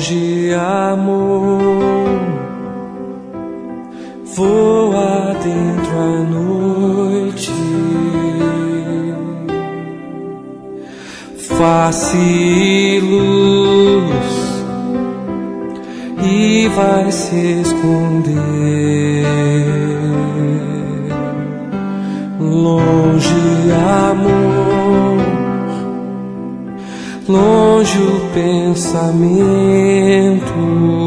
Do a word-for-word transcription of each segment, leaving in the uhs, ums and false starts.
Longe, amor, voa dentro a noite, face e luz, e vai se esconder. Longe, amor, longe o pensamento,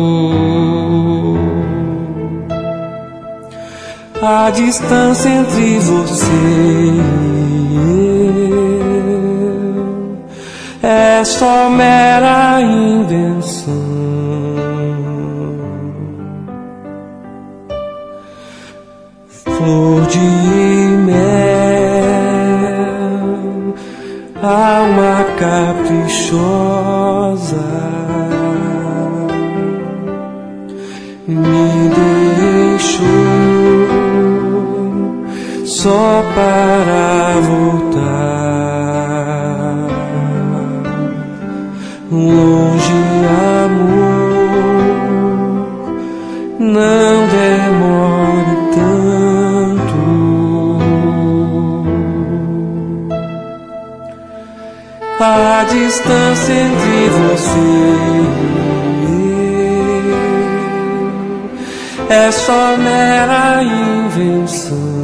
a distância entre você e eu é só mera invenção. Flor de mel, alma caprichosa, me deixou só para voltar. Longe, amor, não demore tanto. A distância entre você e eu é só mera invenção.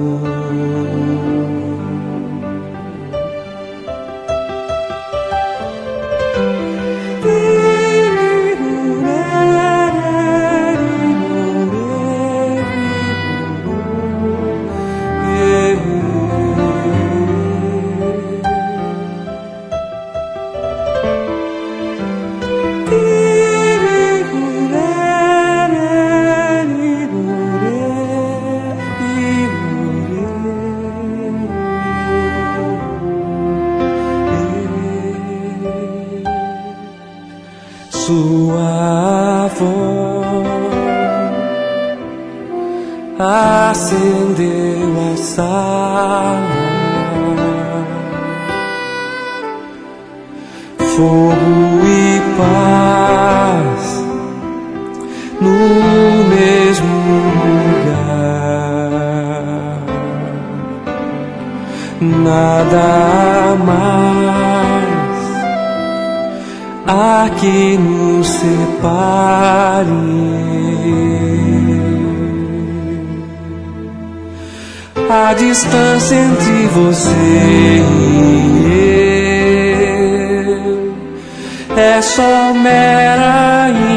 Sua voz acendeu a sala, fogo e paz no mesmo lugar. Nada mais há que nos separe. A distância entre você e eu é só mera